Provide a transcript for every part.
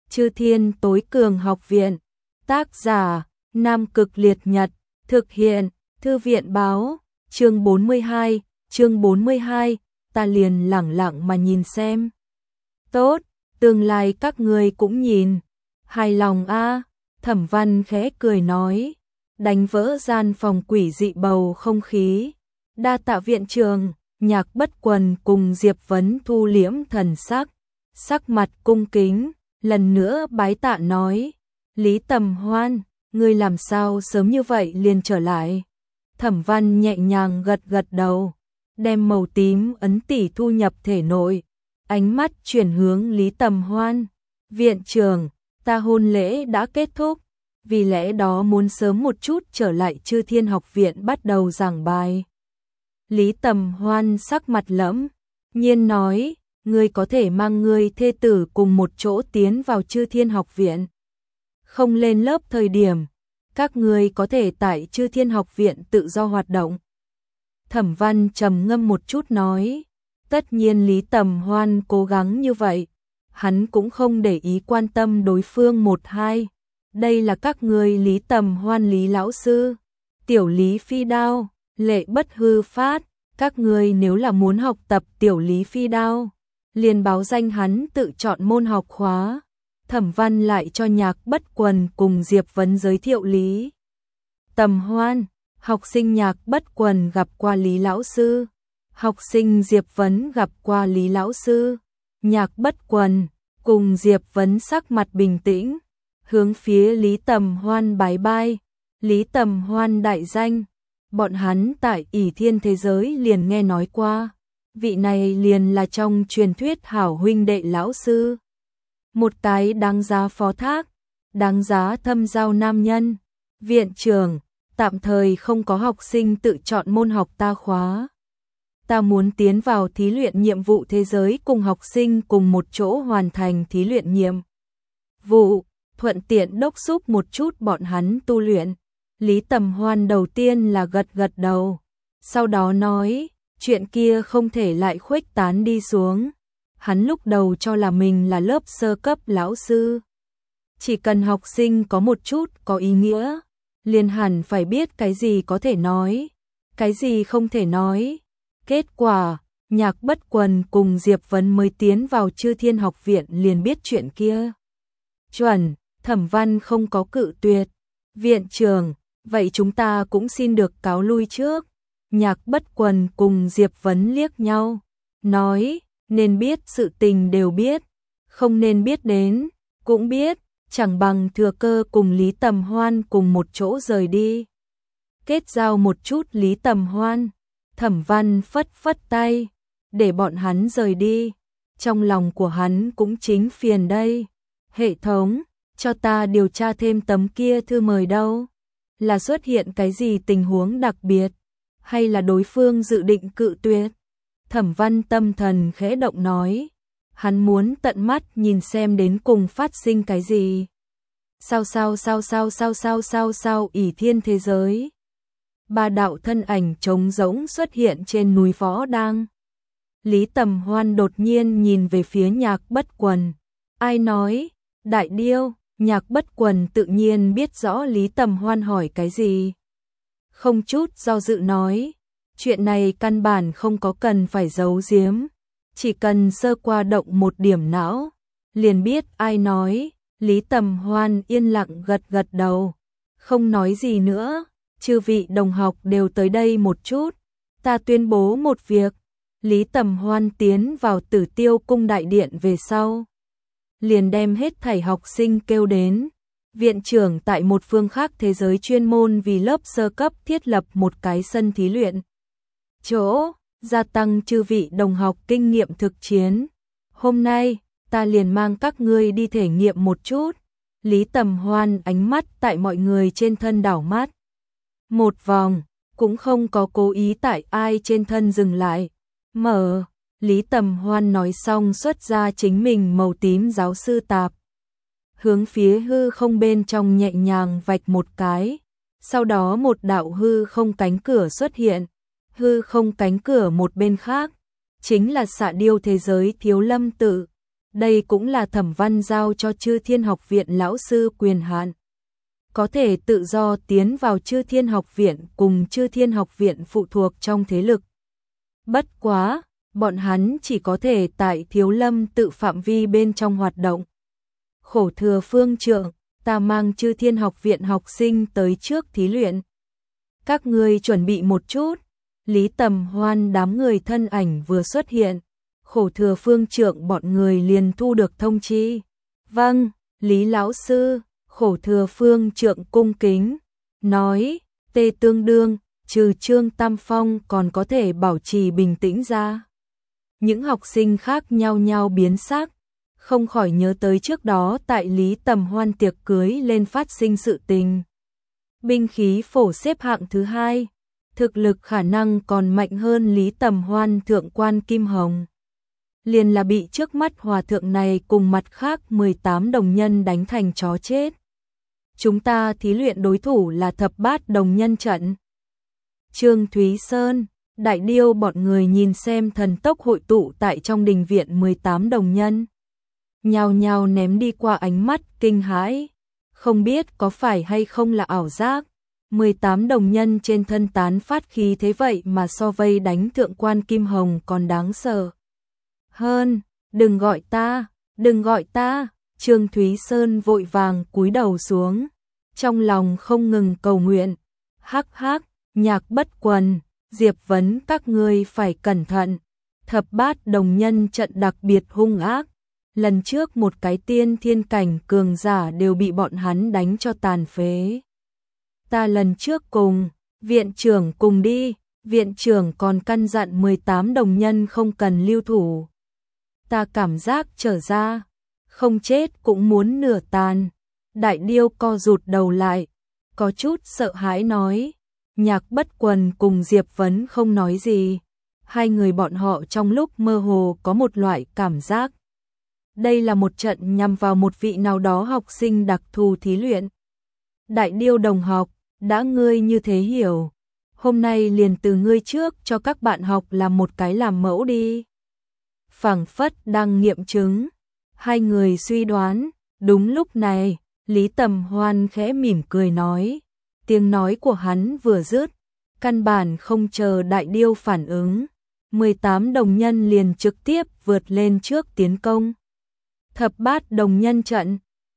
Chư Thiên Tối Cường Học Viện. Tác giả: Nam Cực Liệt Nhật. Thực hiện: Thư viện báo. Chương 42, ta liền lẳng lặng mà nhìn xem. Tốt, tương lai các ngươi cũng nhìn. Hài lòng a? Thẩm Văn khẽ cười nói, đánh vỡ gian phòng quỷ dị bầu không khí. Đa tạ viện trường. Nhạc Bất Quần cùng Diệp Vấn thu liễm thần sắc mặt cung kính, lần nữa bái tạ nói, Lý Tầm Hoan, ngươi làm sao sớm như vậy liền trở lại? Thẩm Văn nhẹ nhàng gật gật đầu, đem màu tím ấn tỷ thu nhập thể nội, ánh mắt chuyển hướng Lý Tầm Hoan. Viện trưởng, ta hôn lễ đã kết thúc, vì lẽ đó muốn sớm một chút trở lại Chư Thiên Học Viện bắt đầu giảng bài. Lý Tầm Hoan sắc mặt lẫm nhiên nói, ngươi có thể mang ngươi thê tử cùng một chỗ tiến vào Chư Thiên Học Viện. Không lên lớp thời điểm, các ngươi có thể tại Chư Thiên Học Viện tự do hoạt động. Thẩm Văn trầm ngâm một chút nói, tất nhiên Lý Tầm Hoan cố gắng như vậy, hắn cũng không để ý quan tâm đối phương một hai. Đây là các ngươi Lý Tầm Hoan Lý lão sư, tiểu Lý Phi Đao, Lệ Bất Hư Phát, các ngươi nếu là muốn học tập tiểu Lý Phi Đao, liền báo danh hắn tự chọn môn học khóa. Thẩm Văn lại cho Nhạc Bất Quần cùng Diệp Vấn giới thiệu Lý Tầm Hoan. Học sinh Nhạc Bất Quần gặp qua Lý lão sư, học sinh Diệp Vấn gặp qua Lý lão sư. Nhạc Bất Quần cùng Diệp Vấn sắc mặt bình tĩnh, hướng phía Lý Tầm Hoan bái bai. Lý Tầm Hoan đại danh, bọn hắn tại ỷ thiên thế giới liền nghe nói qua, vị này liền là trong truyền thuyết hảo huynh đệ lão sư, một cái đáng giá phó thác, đáng giá thâm giao nam nhân. Viện trưởng, tạm thời không có học sinh tự chọn môn học ta khóa. Ta muốn tiến vào thí luyện nhiệm vụ thế giới cùng học sinh cùng một chỗ hoàn thành thí luyện nhiệm vụ, thuận tiện đốc thúc một chút bọn hắn tu luyện. Lý Tầm Hoan đầu tiên là gật gật đầu, sau đó nói, chuyện kia không thể lại khuếch tán đi xuống. Hắn lúc đầu cho là mình là lớp sơ cấp lão sư, chỉ cần học sinh có một chút có ý nghĩa, liền hẳn phải biết cái gì có thể nói, cái gì không thể nói. Kết quả, Nhạc Bất Quần cùng Diệp Vấn mới tiến vào Chư Thiên Học Viện liền biết chuyện kia. Chuẩn, Thẩm Văn không có cự tuyệt. Viện trưởng, vậy chúng ta cũng xin được cáo lui trước. Nhạc Bất Quần cùng Diệp Vấn liếc nhau, nói, nên biết sự tình đều biết, không nên biết đến, cũng biết, chẳng bằng thừa cơ cùng Lý Tầm Hoan cùng một chỗ rời đi. Kết giao một chút Lý Tầm Hoan. Thẩm Văn phất phất tay, để bọn hắn rời đi. Trong lòng của hắn cũng chính phiền đây. Hệ thống, cho ta điều tra thêm tấm kia thư mời đâu? Là xuất hiện cái gì tình huống đặc biệt? Hay là đối phương dự định cự tuyệt? Thẩm Văn tâm thần khẽ động nói. Hắn muốn tận mắt nhìn xem đến cùng phát sinh cái gì. Sao ỷ thiên thế giới. Ba đạo thân ảnh trống rỗng xuất hiện trên núi Võ Đang. Lý Tầm Hoan đột nhiên nhìn về phía Nhạc Bất Quần. Ai nói? Đại Điêu. Nhạc Bất Quần tự nhiên biết rõ Lý Tầm Hoan hỏi cái gì. Không chút do dự nói. Chuyện này căn bản không có cần phải giấu giếm. Chỉ cần sơ qua động một điểm não, liền biết ai nói. Lý Tầm Hoan yên lặng gật gật đầu, không nói gì nữa. Chư vị đồng học đều tới đây một chút, ta tuyên bố một việc. Lý Tầm Hoan tiến vào Tử Tiêu Cung đại điện về sau, liền đem hết thảy học sinh kêu đến. Viện trưởng tại một phương khác thế giới chuyên môn vì lớp sơ cấp thiết lập một cái sân thí luyện chỗ, gia tăng chư vị đồng học kinh nghiệm thực chiến. Hôm nay, ta liền mang các ngươi đi thể nghiệm một chút. Lý Tầm Hoan ánh mắt tại mọi người trên thân đảo mắt một vòng, cũng không có cố ý tại ai trên thân dừng lại. Lý Tầm Hoan nói xong xuất ra chính mình màu tím giáo sư tạp, hướng phía hư không bên trong nhẹ nhàng vạch một cái, sau đó một đạo hư không cánh cửa xuất hiện. Hư không cánh cửa một bên khác chính là Xạ Điêu thế giới Thiếu Lâm tự. Đây cũng là Thẩm Văn giao cho Chư Thiên Học Viện lão sư quyền hạn. Có thể tự do tiến vào Chư Thiên Học Viện cùng Chư Thiên Học Viện phụ thuộc trong thế lực. Bất quá, bọn hắn chỉ có thể tại Thiếu Lâm tự phạm vi bên trong hoạt động. Khổ thừa phương trượng, ta mang Chư Thiên Học Viện học sinh tới trước thí luyện. Các ngươi chuẩn bị một chút. Lý Tầm Hoan đám người thân ảnh vừa xuất hiện, khổ thừa phương trượng bọn người liền thu được thông chi. Vâng, Lý lão sư, khổ thừa phương trượng cung kính, nói, tê tương đương, trừ Trương Tam Phong còn có thể bảo trì bình tĩnh ra. Những học sinh khác nhao nhao biến sắc, không khỏi nhớ tới trước đó tại Lý Tầm Hoan tiệc cưới lên phát sinh sự tình. Binh khí phổ xếp hạng thứ 2, thực lực khả năng còn mạnh hơn Lý Tầm Hoan thượng quan Kim Hồng. Liền là bị trước mắt hòa thượng này cùng mặt khác 18 đồng nhân đánh thành chó chết. Chúng ta thí luyện đối thủ là thập bát đồng nhân trận. Trương Thúy Sơn, Đại Điêu bọn người nhìn xem thần tốc hội tụ tại trong đình viện 18 đồng nhân. Nhao nhao ném đi qua ánh mắt kinh hãi, không biết có phải hay không là ảo giác. 18 đồng nhân trên thân tán phát khí thế vậy mà so vây đánh thượng quan Kim Hồng còn đáng sợ hơn. Đừng gọi ta, đừng gọi ta. Trương Thúy Sơn vội vàng cúi đầu xuống, trong lòng không ngừng cầu nguyện. Hắc hắc, Nhạc Bất Quần, Diệp Vấn các ngươi phải cẩn thận. Thập bát đồng nhân trận đặc biệt hung ác. Lần trước một cái tiên thiên cảnh cường giả đều bị bọn hắn đánh cho tàn phế. Ta lần trước cùng, viện trưởng cùng đi, viện trưởng còn căn dặn 18 đồng nhân không cần lưu thủ. Ta cảm giác trở ra, không chết cũng muốn nửa tàn. Đại Điêu co rụt đầu lại, có chút sợ hãi nói. Nhạc Bất Quần cùng Diệp Vấn không nói gì. Hai người bọn họ trong lúc mơ hồ có một loại cảm giác. Đây là một trận nhằm vào một vị nào đó học sinh đặc thù thí luyện. Đại Điêu đồng học, đã ngươi như thế hiểu, hôm nay liền từ ngươi trước cho các bạn học làm một cái làm mẫu đi. Phảng phất đang nghiệm chứng, hai người suy đoán. Đúng lúc này, Lý Tầm Hoan khẽ mỉm cười nói, tiếng nói của hắn vừa dứt, căn bản không chờ Đại Điêu phản ứng, 18 đồng nhân liền trực tiếp vượt lên trước tiến công. Thập bát đồng nhân trận,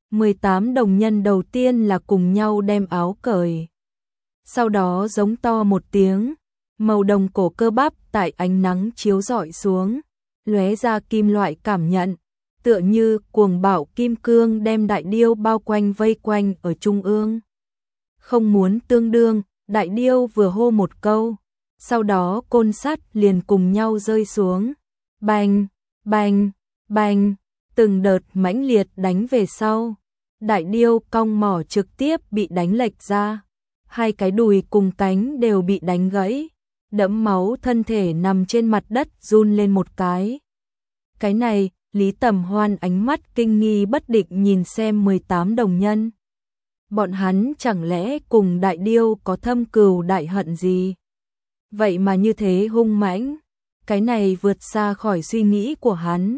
18 đồng nhân đầu tiên là cùng nhau đem áo cởi. Sau đó giống to một tiếng, màu đồng cổ cơ bắp tại ánh nắng chiếu rọi xuống, lóe ra kim loại cảm nhận, tựa như cuồng bạo kim cương đem Đại Điêu bao quanh vây quanh ở trung ương. Không muốn tương đương, Đại Điêu vừa hô một câu, sau đó côn sắt liền cùng nhau rơi xuống. Bành, bành, bành, từng đợt mãnh liệt đánh về sau. Đại Điêu cong mỏ trực tiếp bị đánh lệch ra. Hai cái đùi cùng cánh đều bị đánh gãy. Đẫm máu thân thể nằm trên mặt đất run lên một cái. Cái này, Lý Tầm Hoan ánh mắt kinh nghi bất định nhìn xem 18 đồng nhân. Bọn hắn chẳng lẽ cùng Đại Điêu có thâm cừu đại hận gì? Vậy mà như thế hung mãnh, cái này vượt xa khỏi suy nghĩ của hắn.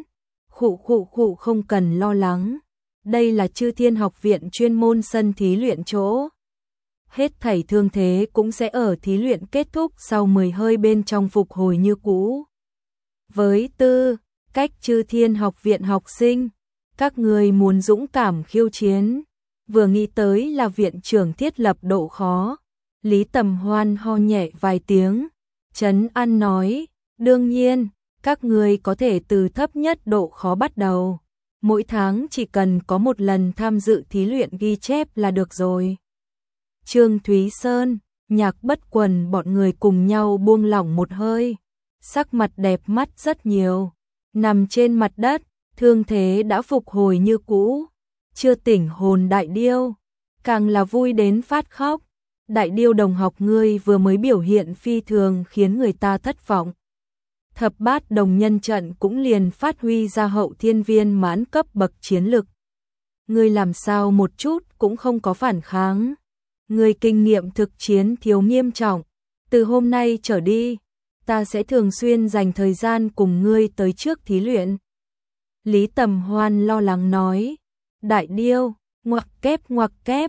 Khụ không cần lo lắng. Đây là Chư Thiên Học Viện chuyên môn sân thí luyện chỗ. Hết thảy thương thế cũng sẽ ở thí luyện kết thúc sau 10 hơi bên trong phục hồi như cũ. Với tư cách Chư Thiên Học Viện học sinh, các người muốn dũng cảm khiêu chiến. Vừa nghĩ tới là viện trưởng thiết lập độ khó. Lý Tầm Hoan ho nhẹ vài tiếng, trấn an nói, đương nhiên, các người có thể từ thấp nhất độ khó bắt đầu. Mỗi tháng chỉ cần có một lần tham dự thí luyện ghi chép là được rồi. Trương Thúy Sơn, Nhạc Bất Quần bọn người cùng nhau buông lỏng một hơi, sắc mặt đẹp mắt rất nhiều. Nằm trên mặt đất, thương thế đã phục hồi như cũ. Chưa tỉnh hồn Đại Điêu, càng là vui đến phát khóc. Đại Điêu đồng học ngươi vừa mới biểu hiện phi thường khiến người ta thất vọng. Thập bát đồng nhân trận cũng liền phát huy ra hậu thiên viên mãn cấp bậc chiến lực. Ngươi làm sao một chút cũng không có phản kháng. Ngươi kinh nghiệm thực chiến thiếu nghiêm trọng. Từ hôm nay trở đi, ta sẽ thường xuyên dành thời gian cùng ngươi tới trước thí luyện. Lý Tầm Hoan lo lắng nói, đại điêu, ngoặc kép,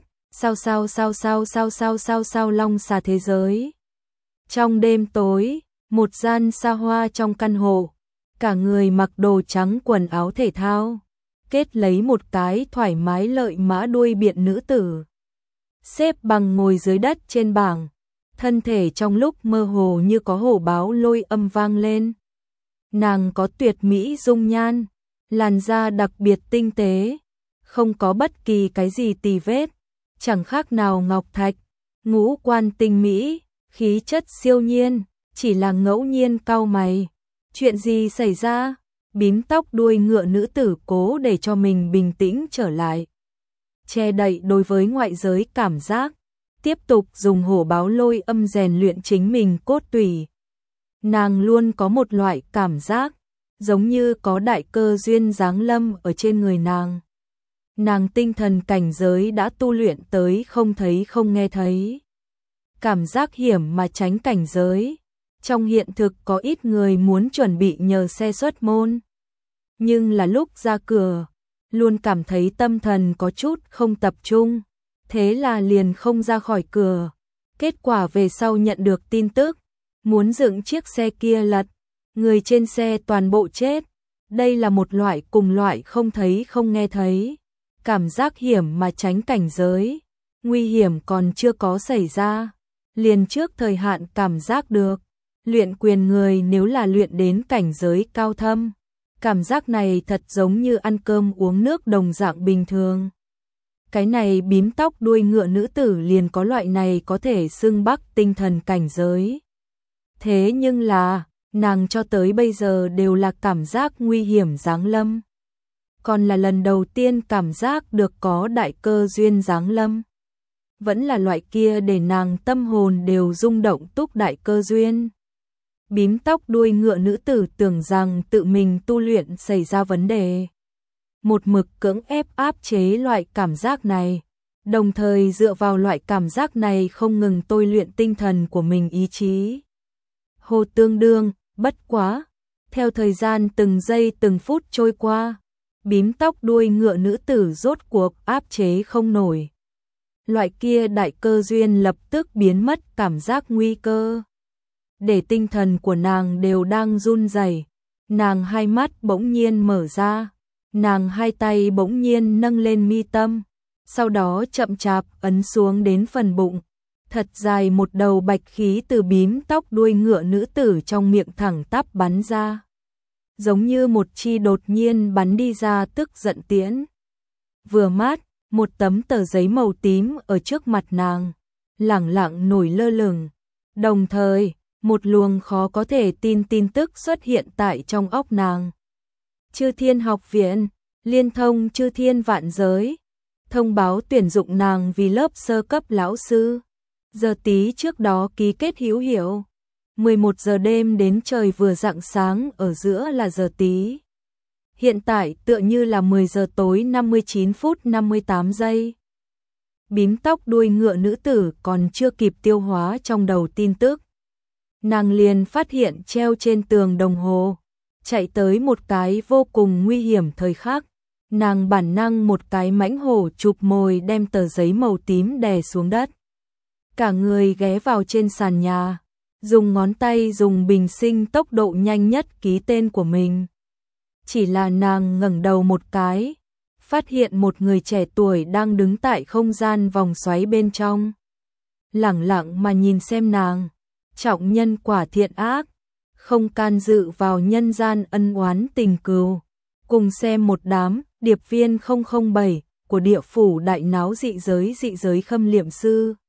sao long xà thế giới. Trong đêm tối, một gian xa hoa trong căn hộ, cả người mặc đồ trắng quần áo thể thao, kết lấy một cái thoải mái lợi mã đuôi biện nữ tử. Xếp bằng ngồi dưới đất trên bảng, thân thể trong lúc mơ hồ như có hổ báo lôi âm vang lên. Nàng có tuyệt mỹ dung nhan, làn da đặc biệt tinh tế, không có bất kỳ cái gì tì vết, chẳng khác nào ngọc thạch, ngũ quan tinh mỹ, khí chất siêu nhiên, chỉ là ngẫu nhiên cau mày. Chuyện gì xảy ra? Bím tóc đuôi ngựa nữ tử cố để cho mình bình tĩnh trở lại. Che đậy đối với ngoại giới cảm giác, tiếp tục dùng hổ báo lôi âm rèn luyện chính mình cốt tủy. Nàng luôn có một loại cảm giác, giống như có đại cơ duyên giáng lâm ở trên người nàng. Nàng tinh thần cảnh giới đã tu luyện tới không thấy không nghe thấy. Cảm giác hiểm mà tránh cảnh giới. Trong hiện thực có ít người muốn chuẩn bị nhờ xe xuất môn. Nhưng là lúc ra cửa, luôn cảm thấy tâm thần có chút không tập trung. Thế là liền không ra khỏi cửa. Kết quả về sau nhận được tin tức, muốn dựng chiếc xe kia lật, người trên xe toàn bộ chết. Đây là một loại cùng loại không thấy không nghe thấy. Cảm giác hiểm mà tránh cảnh giới. Nguy hiểm còn chưa có xảy ra, liền trước thời hạn cảm giác được. Luyện quyền người nếu là luyện đến cảnh giới cao thâm, cảm giác này thật giống như ăn cơm uống nước đồng dạng bình thường. Cái này bím tóc đuôi ngựa nữ tử liền có loại này có thể xưng bắc tinh thần cảnh giới. Thế nhưng là, nàng cho tới bây giờ đều là cảm giác nguy hiểm giáng lâm. Còn là lần đầu tiên cảm giác được có đại cơ duyên giáng lâm. Vẫn là loại kia để nàng tâm hồn đều rung động túc đại cơ duyên. Bím tóc đuôi ngựa nữ tử tưởng rằng tự mình tu luyện xảy ra vấn đề. Một mực cưỡng ép áp chế loại cảm giác này, đồng thời dựa vào loại cảm giác này không ngừng tôi luyện tinh thần của mình ý chí. Hồ tương đương, bất quá, theo thời gian từng giây từng phút trôi qua, bím tóc đuôi ngựa nữ tử rốt cuộc áp chế không nổi. Loại kia đại cơ duyên lập tức biến mất cảm giác nguy cơ. Để tinh thần của nàng đều đang run rẩy, nàng hai mắt bỗng nhiên mở ra, nàng hai tay bỗng nhiên nâng lên mi tâm, sau đó chậm chạp ấn xuống đến phần bụng. Thật dài một đầu bạch khí từ bím tóc đuôi ngựa nữ tử trong miệng thẳng tắp bắn ra. Giống như một chi đột nhiên bắn đi ra tức giận tiễn. Vừa mát, một tấm tờ giấy màu tím ở trước mặt nàng, lẳng lặng nổi lơ lửng. Đồng thời, một luồng khó có thể tin tức xuất hiện tại trong óc nàng. Chư Thiên Học Viện, liên thông Chư Thiên Vạn Giới, thông báo tuyển dụng nàng vì lớp sơ cấp lão sư. Giờ tí trước đó ký kết hữu hiệu. 11 giờ đêm đến trời vừa rạng sáng ở giữa là giờ tí. Hiện tại tựa như là 10 giờ tối 59 phút 58 giây. Bím tóc đuôi ngựa nữ tử còn chưa kịp tiêu hóa trong đầu tin tức. Nàng liền phát hiện treo trên tường đồng hồ, chạy tới một cái vô cùng nguy hiểm thời khắc. Nàng bản năng một cái mãnh hổ chụp mồi đem tờ giấy màu tím đè xuống đất. Cả người ghé vào trên sàn nhà, dùng ngón tay dùng bình sinh tốc độ nhanh nhất ký tên của mình. Chỉ là nàng ngẩng đầu một cái, phát hiện một người trẻ tuổi đang đứng tại không gian vòng xoáy bên trong. Lẳng lặng mà nhìn xem nàng, trọng nhân quả thiện ác, không can dự vào nhân gian ân oán tình cừu. Cùng xem một đám điệp viên 007 của địa phủ đại náo dị giới khâm liệm sư.